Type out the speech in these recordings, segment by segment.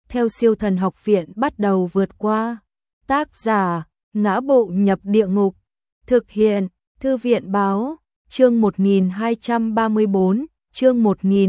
theo Siêu Thần Học Viện bắt đầu vượt qua. Tác giả: Ngã Bộ Nhập Địa Ngục. Thực hiện: Thư viện báo. Chương 1234, chương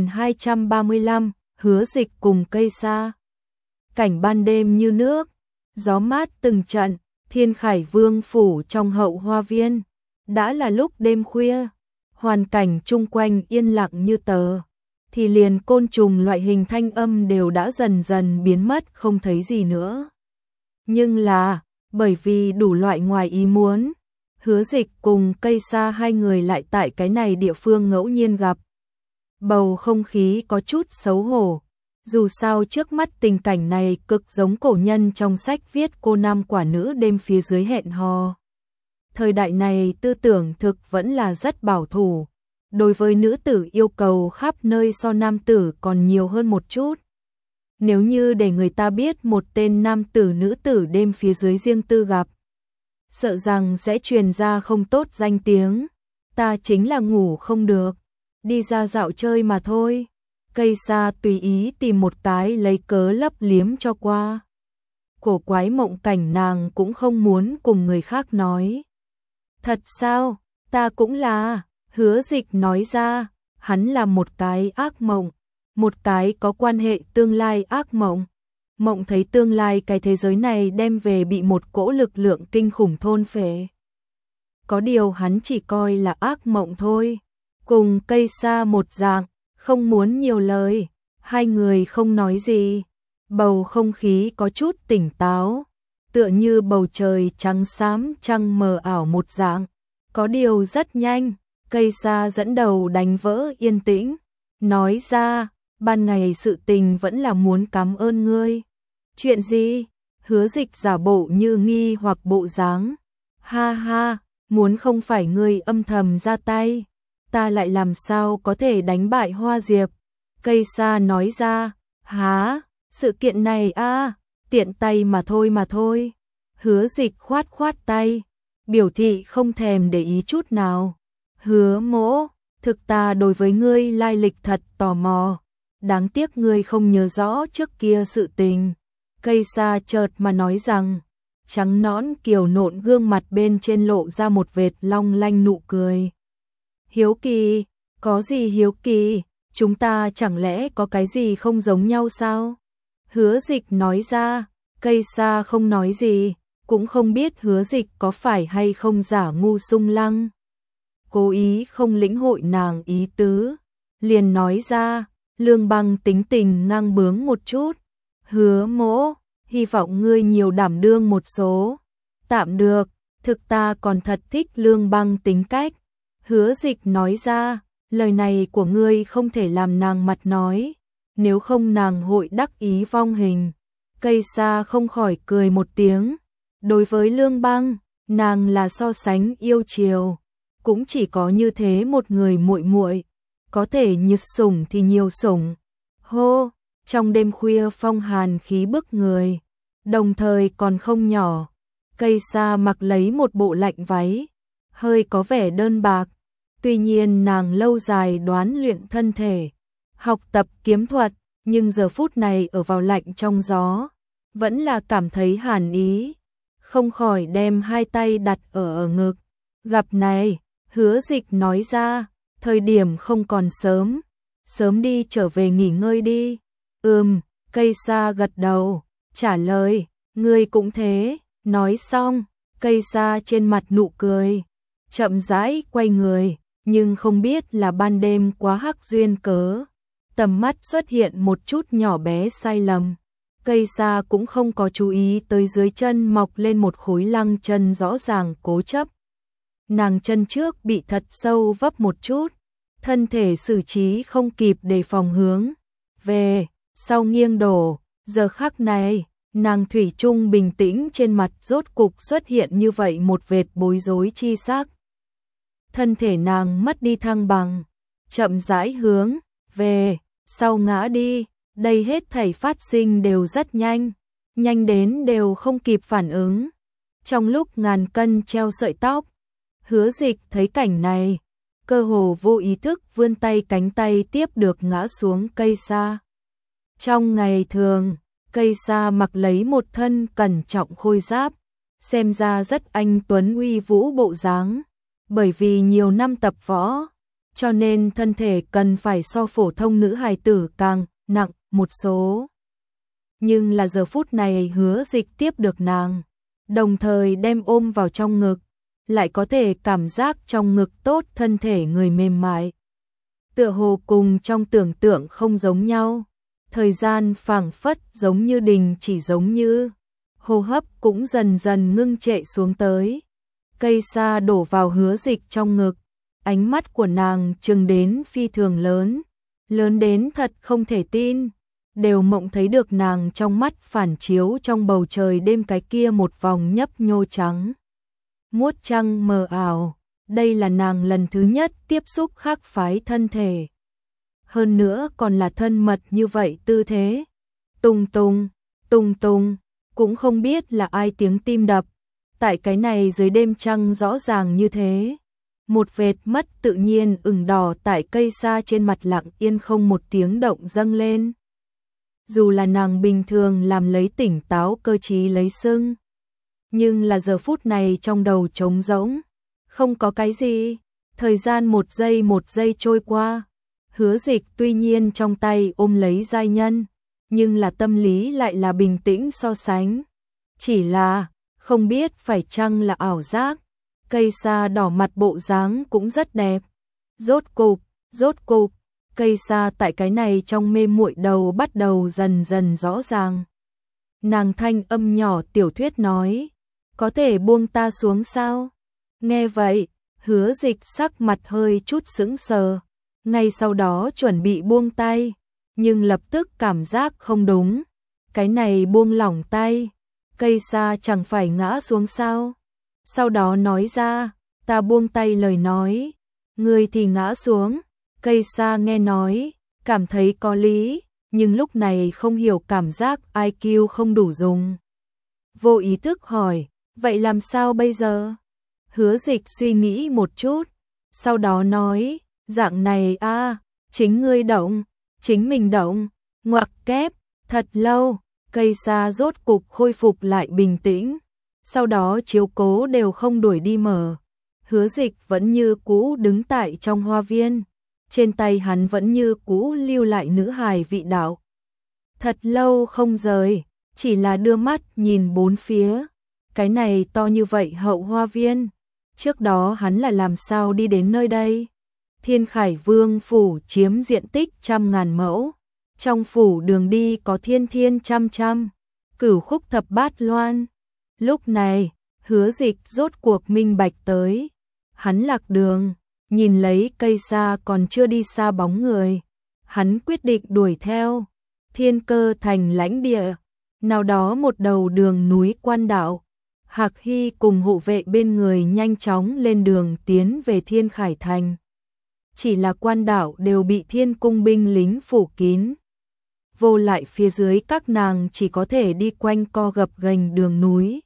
1235, Hứa Dịch cùng Cây Sa. Cảnh ban đêm như nước, gió mát từng trận, Thiên Khải Vương phủ trong hậu hoa viên. Đã là lúc đêm khuya, hoàn cảnh chung quanh yên lặng như tờ, thì liền côn trùng loại hình thanh âm đều đã dần dần biến mất không thấy gì nữa. Nhưng là, bởi vì đủ loại ngoài ý muốn, Hứa Dịch cùng Cây Sa hai người lại tại cái này địa phương ngẫu nhiên gặp. Bầu không khí có chút xấu hổ, dù sao trước mắt tình cảnh này cực giống cổ nhân trong sách viết cô nam quả nữ đêm phía dưới hẹn hò. Thời đại này tư tưởng thực vẫn là rất bảo thủ, đối với nữ tử yêu cầu khắp nơi so nam tử còn nhiều hơn một chút. Nếu như để người ta biết một tên nam tử nữ tử đêm phía dưới riêng tư gặp, sợ rằng sẽ truyền ra không tốt danh tiếng. Ta chính là ngủ không được, đi ra dạo chơi mà thôi. Cây Sa tùy ý tìm một cái lấy cớ lấp liếm cho qua. Cổ quái mộng cảnh nàng cũng không muốn cùng người khác nói. Thật sao? Ta cũng là. Hứa Dịch nói ra, hắn là một cái ác mộng, một cái có quan hệ tương lai ác mộng. Mộng thấy tương lai cái thế giới này đem về bị một cỗ lực lượng kinh khủng thôn phệ. Có điều hắn chỉ coi là ác mộng thôi. Cùng Cây Sa một dạng, không muốn nhiều lời, hai người không nói gì. Bầu không khí có chút tỉnh táo, tựa như bầu trời trắng xám trăng mờ ảo một dạng. Có điều rất nhanh, Cây Sa dẫn đầu đánh vỡ yên tĩnh, nói ra, ban ngày sự tình vẫn là muốn cảm ơn ngươi. Chuyện gì? Hứa Dịch giả bộ như nghi hoặc bộ dáng. Ha ha, muốn không phải ngươi âm thầm ra tay, ta lại làm sao có thể đánh bại Hoa Diệp. Cây Sa nói ra, há, sự kiện này tiện tay mà thôi. Hứa Dịch khoát khoát tay, biểu thị không thèm để ý chút nào. Hứa Mỗ, thực ta đối với ngươi lai lịch thật tò mò, đáng tiếc ngươi không nhớ rõ trước kia sự tình. Cây Sa chợt mà nói rằng, trắng nõn kiều nộn gương mặt bên trên lộ ra một vệt long lanh nụ cười. Hiếu kỳ? Có gì hiếu kỳ? Chúng ta chẳng lẽ có cái gì không giống nhau sao? Hứa Dịch nói ra. Cây Sa không nói gì, cũng không biết Hứa Dịch có phải hay không giả ngu sung lăng, cố ý không lĩnh hội nàng ý tứ, liền nói ra, Lương Băng tính tình ngang bướng một chút. Hứa Mỗ, hy vọng ngươi nhiều đảm đương một số. Tạm được, thực ta còn thật thích Lương Băng tính cách. Hứa Dịch nói ra, lời này của ngươi không thể làm nàng mặt nói, nếu không nàng hội đắc ý vong hình. Cây Sa không khỏi cười một tiếng. Đối với Lương Băng, nàng là so sánh yêu chiều, cũng chỉ có như thế một người muội muội, có thể nhiệt sủng thì nhiều sủng. Hô, trong đêm khuya phong hàn khí bức người, đồng thời còn không nhỏ. Cây Sa mặc lấy một bộ lạnh váy, hơi có vẻ đơn bạc. Tuy nhiên nàng lâu dài đoán luyện thân thể, học tập kiếm thuật, nhưng giờ phút này ở vào lạnh trong gió, vẫn là cảm thấy hàn ý, không khỏi đem hai tay đặt ở ngực. Gặp này, Hứa Dịch nói ra, thời điểm không còn sớm, sớm đi trở về nghỉ ngơi đi. Cây Sa gật đầu, trả lời, ngươi cũng thế. Nói xong, Cây Sa trên mặt nụ cười, chậm rãi quay người, nhưng không biết là ban đêm quá hắc duyên cớ, tầm mắt xuất hiện một chút nhỏ bé sai lầm. Cây Sa cũng không có chú ý tới dưới chân mọc lên một khối lăng chân rõ ràng cố chấp. Nàng chân trước bị thật sâu vấp một chút, thân thể xử trí không kịp đề phòng hướng về sau nghiêng đổ. Giờ khắc này, nàng thủy chung bình tĩnh, trên mặt rốt cục xuất hiện như vậy một vệt bối rối chi sắc. Thân thể nàng mất đi thăng bằng, chậm rãi hướng về sau ngã đi. Đây hết thảy phát sinh đều rất nhanh, nhanh đến đều không kịp phản ứng. Trong lúc ngàn cân treo sợi tóc, Hứa Dịch thấy cảnh này, cơ hồ vô ý thức vươn tay, cánh tay tiếp được ngã xuống Cây Sa. Trong ngày thường, Cây sa mặc lấy một thân cẩn trọng khôi giáp, xem ra rất anh tuấn uy vũ bộ dáng, bởi vì nhiều năm tập võ, cho nên thân thể cần phải so phổ thông nữ hài tử càng nặng một số. Nhưng là giờ phút này Hứa Dịch tiếp được nàng, đồng thời đem ôm vào trong ngực, lại có thể cảm giác trong ngực tốt thân thể người mềm mại. Tựa hồ cùng trong tưởng tượng không giống nhau, thời gian phảng phất giống như đình chỉ, giống như hô hấp cũng dần dần ngưng trệ xuống tới. Cây sa đổ vào Hứa Dịch trong ngực, ánh mắt của nàng trừng đến phi thường lớn, lớn đến thật không thể tin, đều mộng thấy được nàng trong mắt phản chiếu trong bầu trời đêm cái kia một vòng nhấp nhô trắng muốt trăng mờ ảo. Đây là nàng lần thứ nhất tiếp xúc khác phái thân thể, hơn nữa còn là thân mật như vậy tư thế. Tung tung, tung tung, cũng không biết là ai tiếng tim đập, tại cái này dưới đêm trăng rõ ràng như thế. Một vệt mất tự nhiên ửng đỏ tại cây sa trên mặt lặng yên không một tiếng động dâng lên. Dù là nàng bình thường làm lấy tỉnh táo cơ trí lấy sưng, nhưng là giờ phút này trong đầu trống rỗng, không có cái gì. Thời gian một giây trôi qua, Hứa Dịch tuy nhiên trong tay ôm lấy giai nhân, nhưng là tâm lý lại là bình tĩnh so sánh. Chỉ là không biết phải chăng là ảo giác. Cây sa đỏ mặt bộ dáng cũng rất đẹp. Rốt cục, cây sa tại cái này trong mê muội đầu bắt đầu dần dần rõ ràng. Nàng thanh âm nhỏ tiểu thuyết nói, có thể buông ta xuống sao? Nghe vậy, Hứa Dịch sắc mặt hơi chút sững sờ, ngay sau đó chuẩn bị buông tay, nhưng lập tức cảm giác không đúng. Cái này buông lỏng tay, cây sa chẳng phải ngã xuống sao? Sau đó nói ra, ta buông tay lời nói, người thì ngã xuống. Cây sa nghe nói, cảm thấy có lý, nhưng lúc này không hiểu cảm giác IQ không đủ dùng. Vô ý thức hỏi, vậy làm sao bây giờ? Hứa Dịch suy nghĩ một chút, sau đó nói, dạng này chính ngươi động, chính mình động, ngoặc kép, thật lâu, cây sa rốt cục khôi phục lại bình tĩnh, sau đó chiếu cố đều không đuổi đi mở. Hứa Dịch vẫn như cũ đứng tại trong hoa viên, trên tay hắn vẫn như cũ lưu lại nữ hài vị đạo. Thật lâu không rời, chỉ là đưa mắt nhìn bốn phía, cái này to như vậy hậu hoa viên, trước đó hắn là làm sao đi đến nơi đây? Thiên Khải Vương phủ chiếm diện tích 100.000 mẫu, trong phủ đường đi có thiên trăm, cửu khúc thập bát loan. Lúc này, Hứa Dịch rốt cuộc minh bạch tới, hắn lạc đường, nhìn lấy cây sa còn chưa đi xa bóng người, hắn quyết định đuổi theo. Thiên Cơ thành lãnh địa, nào đó một đầu đường núi quan đạo, Hạc Hy cùng hộ vệ bên người nhanh chóng lên đường tiến về Thiên Khải thành. Chỉ là quan đạo đều bị Thiên cung binh lính phủ kín. Vô lại phía dưới các nàng chỉ có thể đi quanh co gập ghềnh đường núi.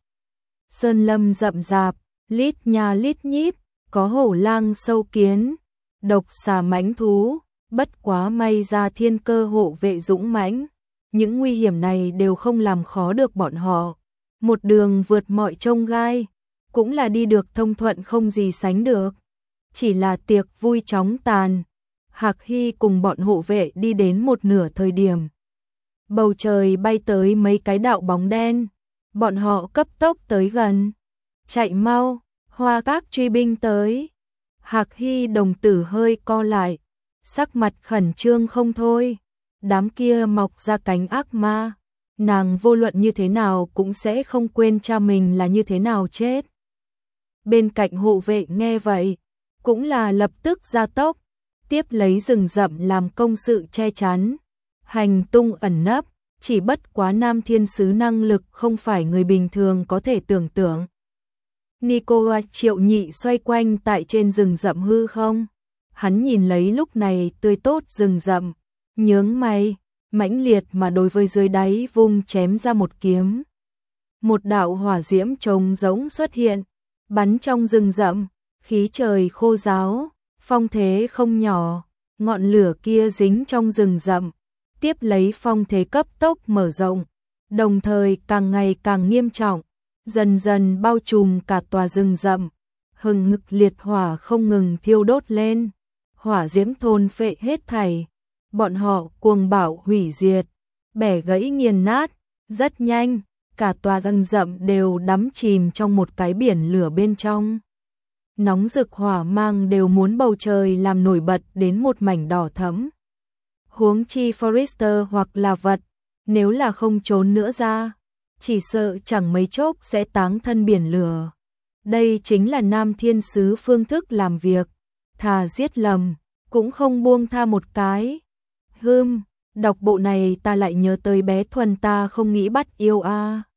Sơn lâm rậm rạp, lít nha lít nhít, có hổ lang sâu kiến, độc xà mãnh thú, bất quá may ra Thiên Cơ hộ vệ dũng mãnh, những nguy hiểm này đều không làm khó được bọn họ. Một đường vượt mọi chông gai, cũng là đi được thông thuận không gì sánh được. Chỉ là tiệc vui chóng tàn, Hạc Hy cùng bọn hộ vệ đi đến một nửa thời điểm. Bầu trời bay tới mấy cái đạo bóng đen, bọn họ cấp tốc tới gần. Chạy mau, Hoa Các truy binh tới. Hạc Hy đồng tử hơi co lại, sắc mặt khẩn trương không thôi. Đám kia mọc ra cánh ác ma, nàng vô luận như thế nào cũng sẽ không quên cha mình là như thế nào chết. Bên cạnh hộ vệ nghe vậy, cũng là lập tức ra tốc, tiếp lấy rừng rậm làm công sự che chắn, hành tung ẩn nấp, chỉ bất quá Nam Thiên Sứ năng lực không phải người bình thường có thể tưởng tượng. Nicoa Triệu Nhị xoay quanh tại trên rừng rậm hư không, hắn nhìn lấy lúc này tươi tốt rừng rậm, nhướng mày, mãnh liệt mà đối với dưới đáy vung chém ra một kiếm. Một đạo hỏa diễm trống rỗng xuất hiện, bắn trong rừng rậm, khí trời khô ráo, phong thế không nhỏ, ngọn lửa kia dính trong rừng rậm, tiếp lấy phong thế cấp tốc mở rộng, đồng thời càng ngày càng nghiêm trọng, dần dần bao trùm cả tòa rừng rậm. Hừng hực liệt hỏa không ngừng thiêu đốt lên, hỏa diễm thôn phệ hết thảy, bọn họ cuồng bạo hủy diệt, bẻ gãy nghiền nát, rất nhanh, cả tòa rừng rậm đều đắm chìm trong một cái biển lửa bên trong. Nóng rực hỏa mang đều muốn bầu trời làm nổi bật đến một mảnh đỏ thẫm. Huống chi Forrester hoặc là vật, nếu là không trốn nữa ra, chỉ sợ chẳng mấy chốc sẽ táng thân biển lửa. Đây chính là Nam Thiên Sứ phương thức làm việc, thà giết lầm, cũng không buông tha một cái. Đọc bộ này ta lại nhớ tới bé Thuần ta không nghĩ bắt yêu a.